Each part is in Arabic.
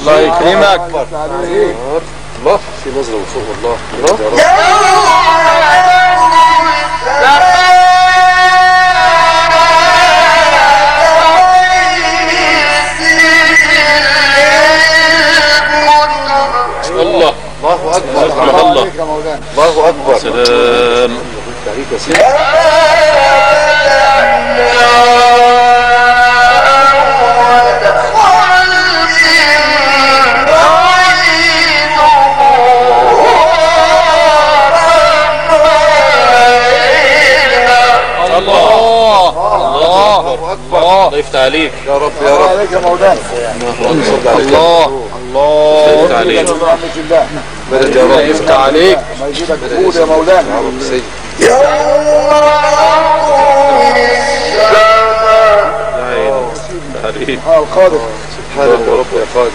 الله يكرمك. الله في نظرة وفوق والله. الله الله أكبر. الله الله أكبر. سلام. عليك يا سيدي. الله يفتح عليك يا رب يا رب. عليك يا مولانا. الله يفتح عليك. بلد يا رب يفتح عليك. ما يجيبك تقول يا مولانا. يا رب سيدي. القادر سبحانك يا رب يا قادر.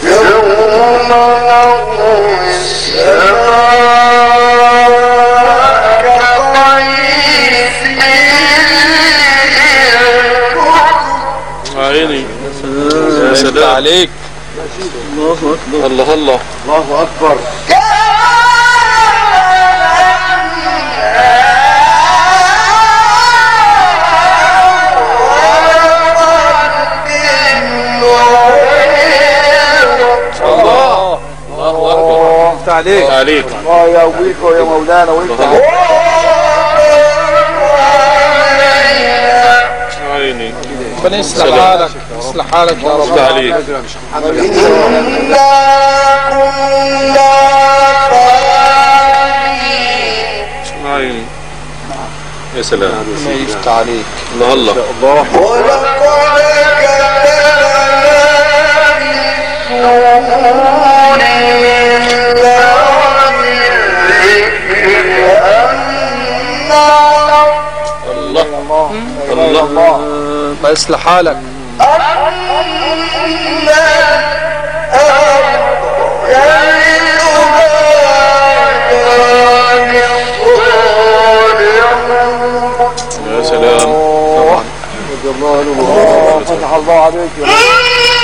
عيني يا سلام عليك. الله الله الله أكبر. عليك عليك. الله يقويك يا مولانا وانت عيني ربنا يصلح حالك. يصلح حالك يا رب. يفتح عليك. عيني يا سلام. ما يفتح عليك. الله الله الله ما يصلح حالك. يا سلام. الله فتح الله عليك يا